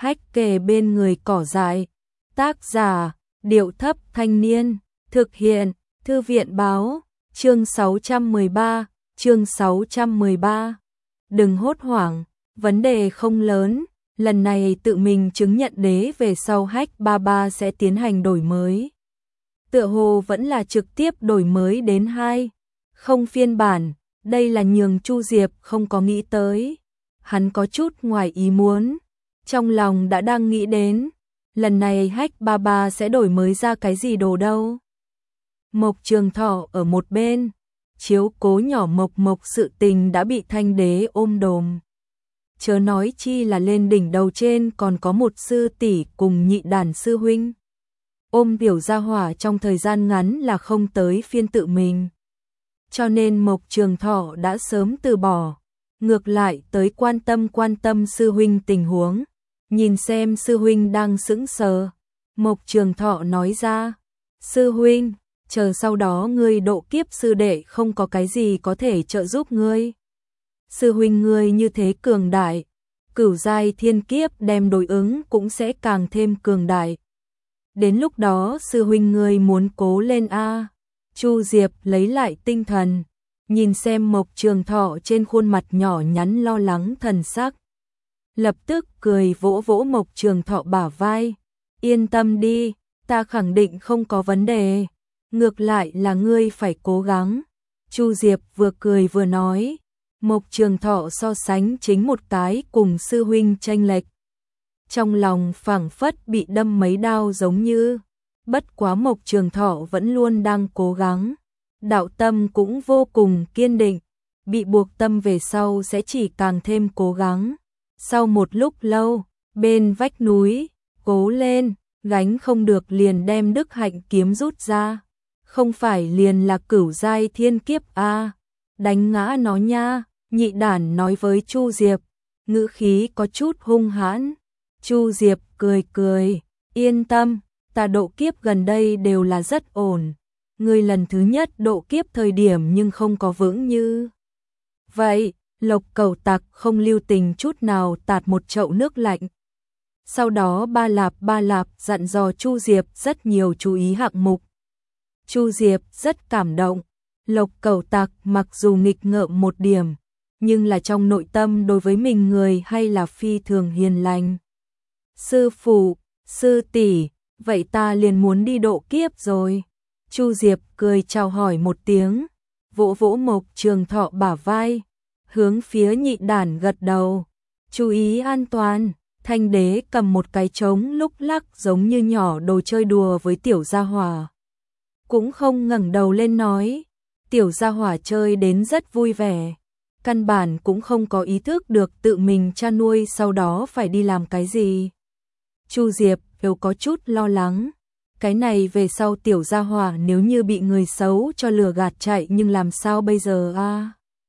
hách kề bên người cỏ dại. Tác giả, Điệu Thấp Thanh Niên. Thực hiện, Thư viện Báo. Chương 613. Đừng hốt hoảng, vấn đề không lớn. Lần này tự mình chứng nhận đế về sau Hách Ba sẽ tiến hành đổi mới. Tựa hồ vẫn là trực tiếp đổi mới đến 2.0 phiên bản. Đây là nhường Chu Diệp không có nghĩ tới. Hắn có chút ngoài ý muốn. Trong lòng đã đang nghĩ đến. Lần này Hách Ba sẽ đổi mới ra cái gì đồ đâu. Mộc Trường Thọ ở một bên. Chiếu cố nhỏ Mộc sự tình đã bị Thanh Đế ôm đồm. Chớ nói chi là lên đỉnh đầu trên còn có một sư tỷ cùng nhị đàn sư huynh. Ôm biểu gia hỏa trong thời gian ngắn là không tới phiên tự mình. Cho nên Mộc Trường Thọ đã sớm từ bỏ. Ngược lại tới quan tâm sư huynh tình huống. Nhìn xem sư huynh đang sững sờ. Mộc Trường Thọ nói ra. Sư huynh, chờ sau đó ngươi độ kiếp sư đệ không có cái gì có thể trợ giúp ngươi. Sư huynh ngươi như thế cường đại. Cửu giai thiên kiếp đem đối ứng cũng sẽ càng thêm cường đại. Đến lúc đó sư huynh ngươi muốn cố lên a. Chu Diệp lấy lại tinh thần. Nhìn xem Mộc Trường Thọ trên khuôn mặt nhỏ nhắn lo lắng thần sắc. Lập tức cười vỗ vỗ Mộc Trường Thọ bả vai. Yên tâm đi, ta khẳng định không có vấn đề. Ngược lại là ngươi phải cố gắng. Chu Diệp vừa cười vừa nói. Mộc Trường Thọ so sánh chính một cái cùng sư huynh chênh lệch. Trong lòng phảng phất bị đâm mấy đao giống như. Bất quá Mộc Trường Thọ vẫn luôn đang cố gắng. Đạo tâm cũng vô cùng kiên định. Bị buộc tâm về sau sẽ chỉ càng thêm cố gắng. Sau một lúc lâu, bên vách núi, cố lên, gánh không được liền đem Đức Hạnh kiếm rút ra. Không phải liền là cửu giai thiên kiếp a, đánh ngã nó nha, nhị đản nói với Chu Diệp, ngữ khí có chút hung hãn. Chu Diệp cười, yên tâm, ta độ kiếp gần đây đều là rất ổn. Ngươi lần thứ nhất độ kiếp thời điểm nhưng không có vững như vậy. Lộc Cẩu Tặc không lưu tình chút nào tạt một chậu nước lạnh. Sau đó ba lạp dặn dò Chu Diệp rất nhiều chú ý hạng mục. Chu Diệp rất cảm động. Lộc Cẩu Tặc mặc dù nghịch ngợm một điểm, nhưng là trong nội tâm đối với mình người hay là phi thường hiền lành. Sư phụ, sư tỷ, vậy ta liền muốn đi độ kiếp rồi. Chu Diệp cười chào hỏi một tiếng, vỗ vỗ Mộc Trường Thọ bả vai, hướng phía nhị đản gật đầu. Chú ý an toàn. Thanh Đế cầm một cái trống lúc lắc giống như nhỏ đồ chơi đùa với tiểu gia hỏa. Cũng không ngẩng đầu lên nói. Tiểu gia hỏa chơi đến rất vui vẻ. Căn bản cũng không có ý thức được tự mình cha nuôi sau đó phải đi làm cái gì. Chu Diệp đều có chút lo lắng. Cái này về sau tiểu gia hỏa nếu như bị người xấu cho lừa gạt chạy nhưng làm sao bây giờ a?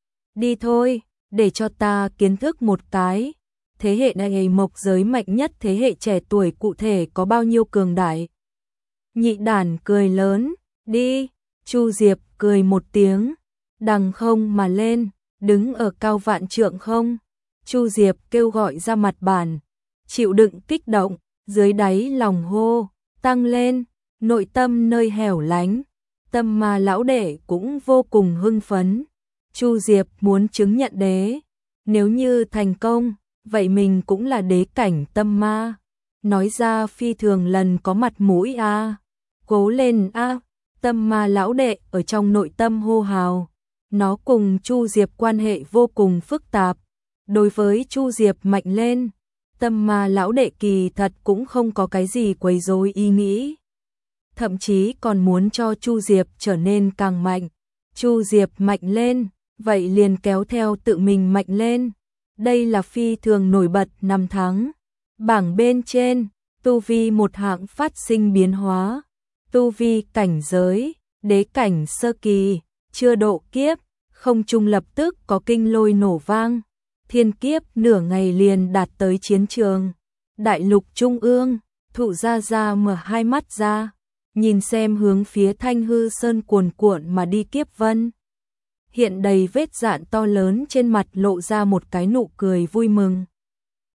Đi thôi, để cho ta kiến thức một cái. Thế hệ này Mộc giới mạnh nhất thế hệ trẻ tuổi cụ thể có bao nhiêu cường đại. Nhị đản cười lớn, đi. Chu Diệp cười một tiếng, đằng không mà lên, đứng ở cao vạn trượng không. Chu Diệp kêu gọi ra mặt bàn, chịu đựng kích động, dưới đáy lòng hô, tăng lên, nội tâm nơi hẻo lánh. Tâm Ma lão đệ cũng vô cùng hưng phấn. Chu Diệp muốn chứng nhận đế, nếu như thành công, vậy mình cũng là đế cảnh tâm ma. Nói ra phi thường lần có mặt mũi a. Cố lên a. Tâm Ma lão đệ ở trong nội tâm hô hào. Nó cùng Chu Diệp quan hệ vô cùng phức tạp. Đối với Chu Diệp mạnh lên, Tâm Ma lão đệ kỳ thật cũng không có cái gì quấy rối ý nghĩ. Thậm chí còn muốn cho Chu Diệp trở nên càng mạnh. Chu Diệp mạnh lên, vậy liền kéo theo tự mình mạnh lên. Đây là phi thường nổi bật năm tháng. Bảng bên trên, tu vi một hạng phát sinh biến hóa. Tu vi cảnh giới, đế cảnh sơ kỳ, chưa độ kiếp, không trung lập tức có kinh lôi nổ vang. Thiên kiếp nửa ngày liền đạt tới chiến trường. Đại lục trung ương, Thụ Gia Gia mở hai mắt ra, nhìn xem hướng phía Thanh Hư Sơn cuồn cuộn mà đi kiếp vân. Hiện đầy vết dạn to lớn trên mặt lộ ra một cái nụ cười vui mừng.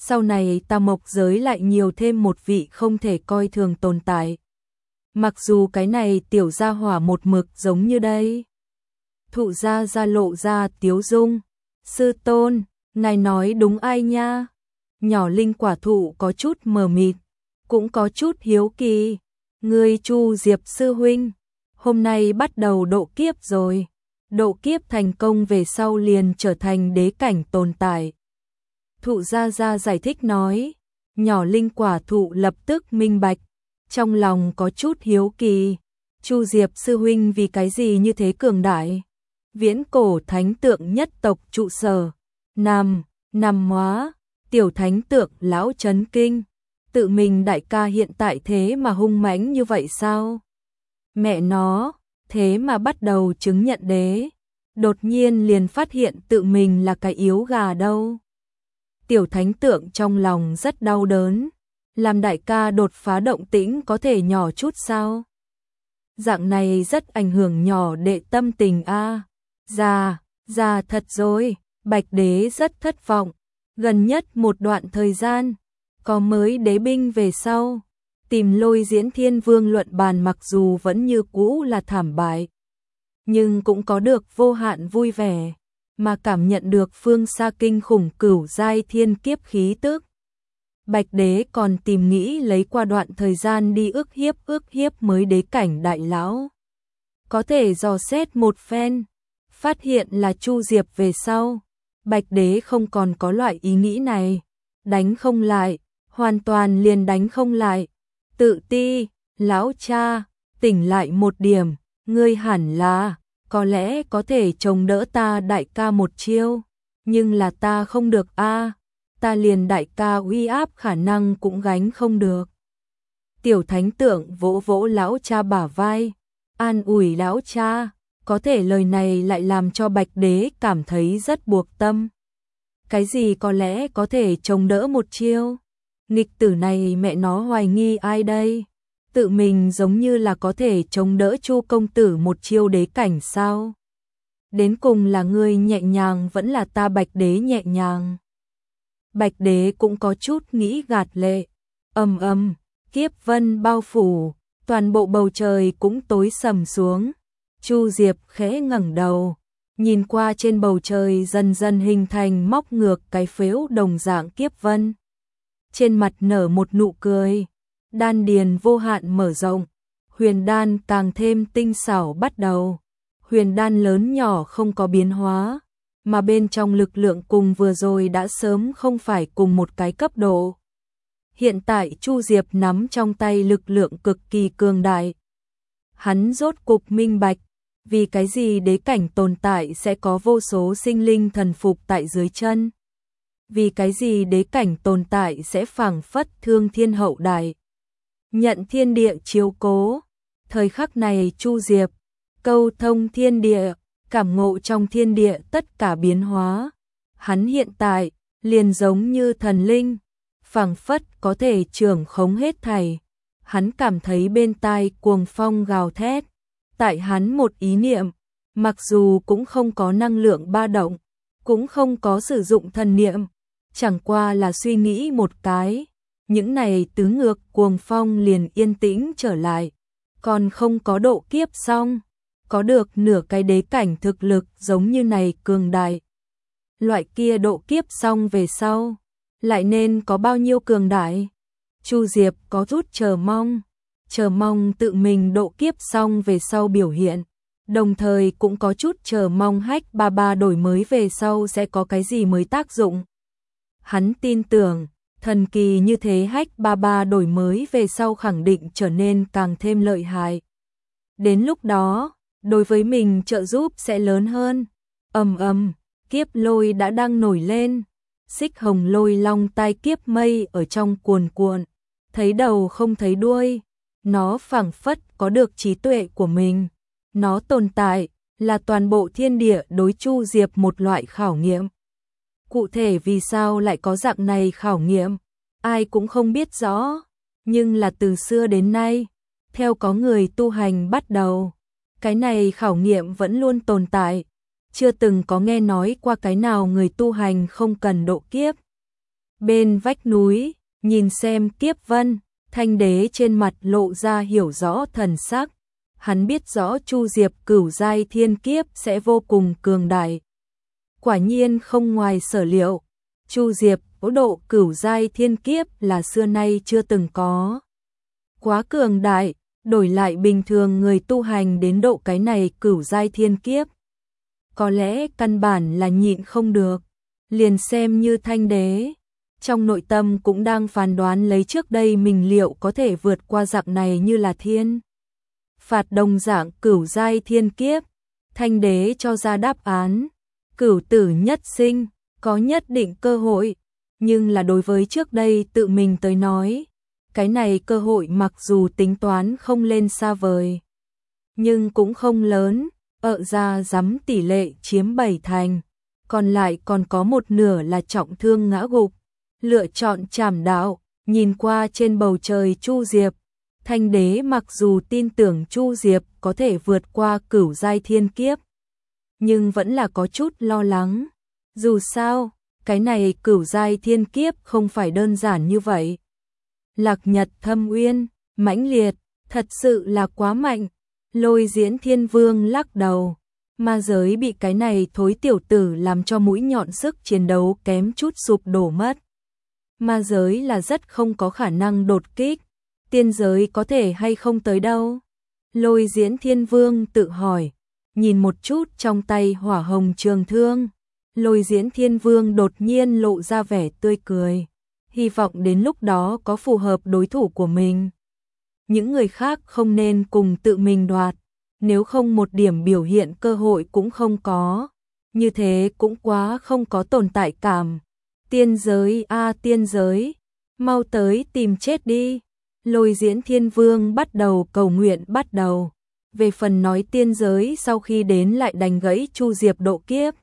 sau này Tam Mộc giới lại nhiều thêm một vị không thể coi thường tồn tại. Mặc dù cái này tiểu gia hỏa một mực giống như đây. Thụ gia gia lộ ra tiếu dung. Sư tôn, ngài nói đúng ai nha? Nhỏ linh quả thụ có chút mờ mịt, cũng có chút hiếu kỳ. Ngươi Chu Diệp sư huynh, hôm nay bắt đầu độ kiếp rồi. Độ kiếp thành công về sau liền trở thành đế cảnh tồn tại. Thụ gia gia giải thích nói, nhỏ linh quả thụ lập tức minh bạch, trong lòng có chút hiếu kỳ. Chu Diệp sư huynh vì cái gì như thế cường đại? Viễn cổ thánh tượng nhất tộc trụ sở, Nam Hóa, tiểu thánh tượng lão chấn kinh. Tự mình đại ca hiện tại thế mà hung mãnh như vậy sao? Mẹ nó, thế mà bắt đầu chứng nhận đế. Đột nhiên liền phát hiện tự mình là cái yếu gà đâu. Tiểu thánh tượng trong lòng rất đau đớn. Làm đại ca đột phá động tĩnh có thể nhỏ chút sao? Dạng này rất ảnh hưởng nhỏ đệ tâm tình a. Già thật rồi, Bạch đế rất thất vọng. Gần nhất một đoạn thời gian, có mới đế binh về sau, tìm Lôi Diễn Thiên Vương luận bàn mặc dù vẫn như cũ là thảm bại, nhưng cũng có được vô hạn vui vẻ, mà cảm nhận được phương xa kinh khủng cửu giai thiên kiếp khí tức. Bạch đế còn tìm nghĩ lấy qua đoạn thời gian đi ức hiếp mới đế cảnh đại lão. Có thể dò xét một phen, phát hiện là Chu Diệp về sau. Bạch đế không còn có loại ý nghĩ này, đánh không lại, hoàn toàn liền đánh không lại. Tự ti, lão cha, tỉnh lại một điểm, ngươi hẳn là, có lẽ có thể chống đỡ ta đại ca một chiêu, nhưng là ta không được a, ta liền đại ca uy áp khả năng cũng gánh không được. Tiểu thánh tượng vỗ vỗ lão cha bả vai, an ủi lão cha. Có thể lời này lại làm cho Bạch đế cảm thấy rất buộc tâm. Cái gì có lẽ có thể chống đỡ một chiêu? Nghịch tử này mẹ nó hoài nghi ai đây? Tự mình giống như là có thể chống đỡ Chu công tử một chiêu đế cảnh sao? Đến cùng là ngươi nhẹ nhàng vẫn là ta Bạch đế nhẹ nhàng? Bạch đế cũng có chút nghĩ gạt lệ. Kiếp vân bao phủ, toàn bộ bầu trời cũng tối sầm xuống. Chu Diệp khẽ ngẩng đầu, nhìn qua trên bầu trời dần dần hình thành móc ngược cái phếu đồng dạng kiếp vân. Trên mặt nở một nụ cười, đan điền vô hạn mở rộng, huyền đan càng thêm tinh xảo bắt đầu. Huyền đan lớn nhỏ không có biến hóa, mà bên trong lực lượng cùng vừa rồi đã sớm không phải cùng một cái cấp độ. Hiện tại Chu Diệp nắm trong tay lực lượng cực kỳ cường đại. Hắn rốt cục minh bạch, vì cái gì đế cảnh tồn tại sẽ có vô số sinh linh thần phục tại dưới chân? Vì cái gì đế cảnh tồn tại sẽ phảng phất thương thiên hậu đại, nhận thiên địa chiếu cố? Thời khắc này Chu Diệp câu thông thiên địa, cảm ngộ trong thiên địa tất cả biến hóa. Hắn hiện tại liền giống như thần linh, phảng phất có thể trưởng khống hết thảy. Hắn cảm thấy bên tai cuồng phong gào thét. Tại hắn một ý niệm, mặc dù cũng không có năng lượng ba động, cũng không có sử dụng thần niệm, chẳng qua là suy nghĩ một cái, những này tứ ngược cuồng phong liền yên tĩnh trở lại, còn không có độ kiếp xong, có được nửa cái đế cảnh thực lực giống như này cường đại. Loại kia độ kiếp xong về sau, lại nên có bao nhiêu cường đại? Chu Diệp có chút chờ mong tự mình độ kiếp xong về sau biểu hiện, đồng thời cũng có chút chờ mong Hách Ba Ba đổi mới về sau sẽ có cái gì mới tác dụng. Hắn tin tưởng, thần kỳ như thế Hách Ba Ba đổi mới về sau khẳng định trở nên càng thêm lợi hại. Đến lúc đó, đối với mình trợ giúp sẽ lớn hơn. Kiếp lôi đã đang nổi lên, xích hồng lôi long tai kiếp mây ở trong cuồn cuộn, thấy đầu không thấy đuôi. Nó phảng phất có được trí tuệ của mình. Nó tồn tại là toàn bộ thiên địa đối Chu Diệp một loại khảo nghiệm. Cụ thể vì sao lại có dạng này khảo nghiệm, ai cũng không biết rõ. Nhưng là từ xưa đến nay, theo có người tu hành bắt đầu, cái này khảo nghiệm vẫn luôn tồn tại. Chưa từng có nghe nói qua cái nào người tu hành không cần độ kiếp. Bên vách núi, nhìn xem Kiếp Vân, Thanh Đế trên mặt lộ ra hiểu rõ thần sắc. Hắn biết rõ Chu Diệp cửu giai thiên kiếp sẽ vô cùng cường đại. Quả nhiên không ngoài sở liệu, Chu Diệp có độ cửu giai thiên kiếp là xưa nay chưa từng có. Quá cường đại, đổi lại bình thường người tu hành đến độ cái này cửu giai thiên kiếp. Có lẽ căn bản là nhịn không được, liền xem như Thanh Đế. Trong nội tâm cũng đang phán đoán lấy trước đây mình liệu có thể vượt qua dạng này như là thiên phạt đồng dạng cửu giai thiên kiếp. Thanh Đế cho ra đáp án, cửu tử nhất sinh, có nhất định cơ hội, nhưng là đối với trước đây tự mình tới nói, cái này cơ hội mặc dù tính toán không lên xa vời, nhưng cũng không lớn, ra rắm tỷ lệ chiếm 7%, còn lại còn có một nửa là trọng thương ngã gục. Lựa chọn trảm đạo, nhìn qua trên bầu trời Chu Diệp, Thanh Đế mặc dù tin tưởng Chu Diệp có thể vượt qua cửu giai thiên kiếp, nhưng vẫn là có chút lo lắng. Dù sao, cái này cửu giai thiên kiếp không phải đơn giản như vậy. Lạc Nhật Thâm Uyên, mãnh liệt, thật sự là quá mạnh. Lôi Diễn Thiên Vương lắc đầu, ma giới bị cái này thối tiểu tử làm cho mũi nhọn sức chiến đấu kém chút sụp đổ mất. Ma giới là rất không có khả năng đột kích, tiên giới có thể hay không tới đâu. Lôi Diễn Thiên Vương tự hỏi, nhìn một chút trong tay hỏa hồng trường thương. Lôi Diễn Thiên Vương đột nhiên lộ ra vẻ tươi cười, hy vọng đến lúc đó có phù hợp đối thủ của mình. Những người khác không nên cùng tự mình đoạt, nếu không một điểm biểu hiện cơ hội cũng không có, như thế cũng quá không có tồn tại cảm. Tiên giới tiên giới, mau tới tìm chết đi. Lôi Diễn Thiên Vương bắt đầu cầu nguyện bắt đầu. Về phần nói tiên giới sau khi đến lại đánh gãy Chu Diệp độ kiếp,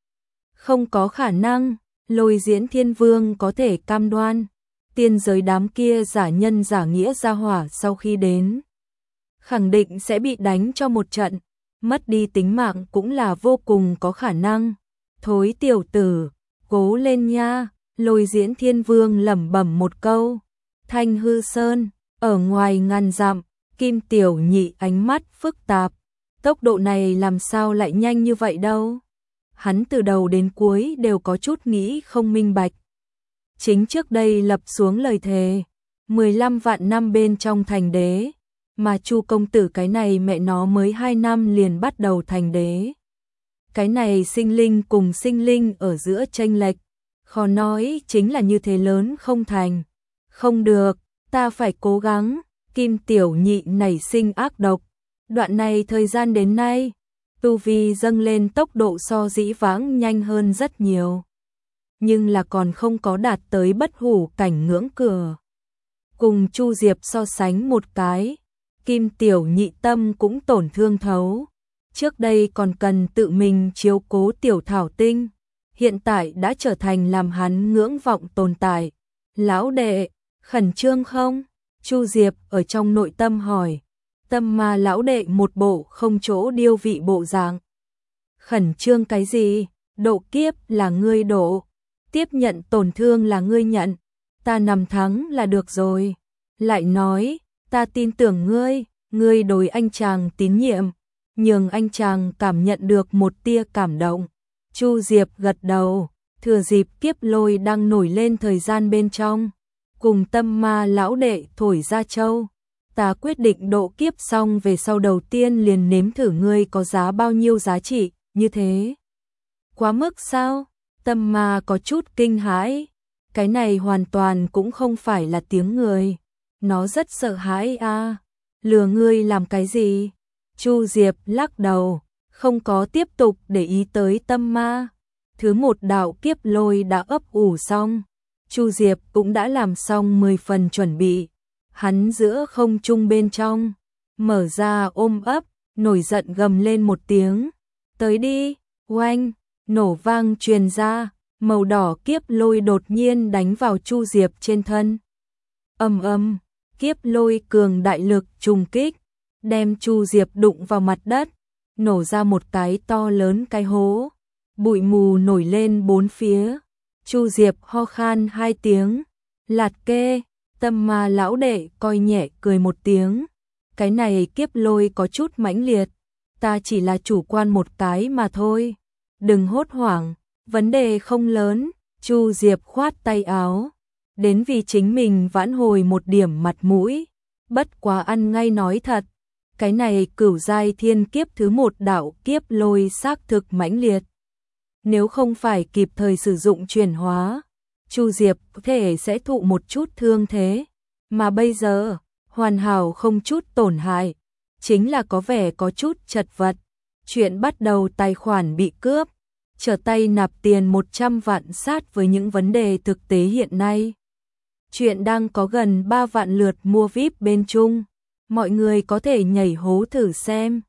không có khả năng. Lôi Diễn Thiên Vương có thể cam đoan, tiên giới đám kia giả nhân giả nghĩa ra hỏa sau khi đến, khẳng định sẽ bị đánh cho một trận, mất đi tính mạng cũng là vô cùng có khả năng. Thối tiểu tử, cố lên nha. Lôi Diễn Thiên Vương lẩm bẩm một câu. Thanh Hư Sơn, ở ngoài ngàn dặm, Kim Tiểu Nhị ánh mắt phức tạp. Tốc độ này làm sao lại nhanh như vậy đâu? Hắn từ đầu đến cuối đều có chút nghĩ không minh bạch. Chính trước đây lập xuống lời thề, 15 vạn năm bên trong thành đế, mà Chu công tử cái này mẹ nó mới 2 năm liền bắt đầu thành đế. Cái này sinh linh cùng sinh linh ở giữa chênh lệch, khó nói chính là như thế lớn không thành. Không được, ta phải cố gắng. Kim Tiểu Nhị nảy sinh ác độc. Đoạn này thời gian đến nay, tu vi dâng lên tốc độ so dĩ vãng nhanh hơn rất nhiều. Nhưng là còn không có đạt tới bất hủ cảnh ngưỡng cửa. Cùng Chu Diệp so sánh một cái, Kim Tiểu Nhị tâm cũng tổn thương thấu. Trước đây còn cần tự mình chiếu cố Tiểu Thảo Tinh, hiện tại đã trở thành làm hắn ngưỡng vọng tồn tại. Lão đệ, khẩn trương không? Chu Diệp ở trong nội tâm hỏi. Tâm ma lão đệ một bộ không chỗ điêu vị bộ dạng. Khẩn trương cái gì? Độ kiếp là ngươi độ, tiếp nhận tổn thương là ngươi nhận, ta nằm thắng là được rồi. Lại nói, ta tin tưởng ngươi, ngươi đối anh chàng tín nhiệm, nhường anh chàng cảm nhận được một tia cảm động. Chu Diệp gật đầu, thừa dịp kiếp lôi đang nổi lên thời gian bên trong, cùng tâm ma lão đệ thổi ra châu. Ta quyết định độ kiếp xong về sau đầu tiên liền nếm thử ngươi có giá bao nhiêu giá trị, như thế. Quá mức sao? Tâm ma có chút kinh hãi. Cái này hoàn toàn cũng không phải là tiếng người. Nó rất sợ hãi a. Lừa ngươi làm cái gì? Chu Diệp lắc đầu, không có tiếp tục để ý tới tâm ma. Thứ một đạo kiếp lôi đã ấp ủ xong. Chu Diệp cũng đã làm xong 10 phần chuẩn bị. Hắn giữa không trung bên trong, mở ra ôm ấp, nổi giận gầm lên một tiếng. Tới đi, oanh, nổ vang truyền ra, màu đỏ kiếp lôi đột nhiên đánh vào Chu Diệp trên thân. Ầm ầm, kiếp lôi cường đại lực trùng kích, đem Chu Diệp đụng vào mặt đất, nổ ra một cái to lớn cái hố. Bụi mù nổi lên bốn phía. Chu Diệp ho khan 2 tiếng. Lạt kê, Tâm Ma lão đệ coi nhẹ cười một tiếng. Cái này kiếp lôi có chút mãnh liệt. Ta chỉ là chủ quan một cái mà thôi. Đừng hốt hoảng, vấn đề không lớn. Chu Diệp khoát tay áo. Đến vì chính mình vãn hồi một điểm mặt mũi. Bất quá ăn ngay nói thật. Cái này cửu giai thiên kiếp thứ 1 đạo kiếp lôi xác thực mãnh liệt. Nếu không phải kịp thời sử dụng chuyển hóa, Chu Diệp có thể sẽ thụ một chút thương thế. Mà bây giờ, hoàn hảo không chút tổn hại. Chính là có vẻ có chút chật vật. Chuyện bắt đầu tài khoản bị cướp. Trở tay nạp tiền 100 vạn sát với những vấn đề thực tế hiện nay. Chuyện đang có gần 3 vạn lượt mua VIP bên Trung. Mọi người có thể nhảy hố thử xem.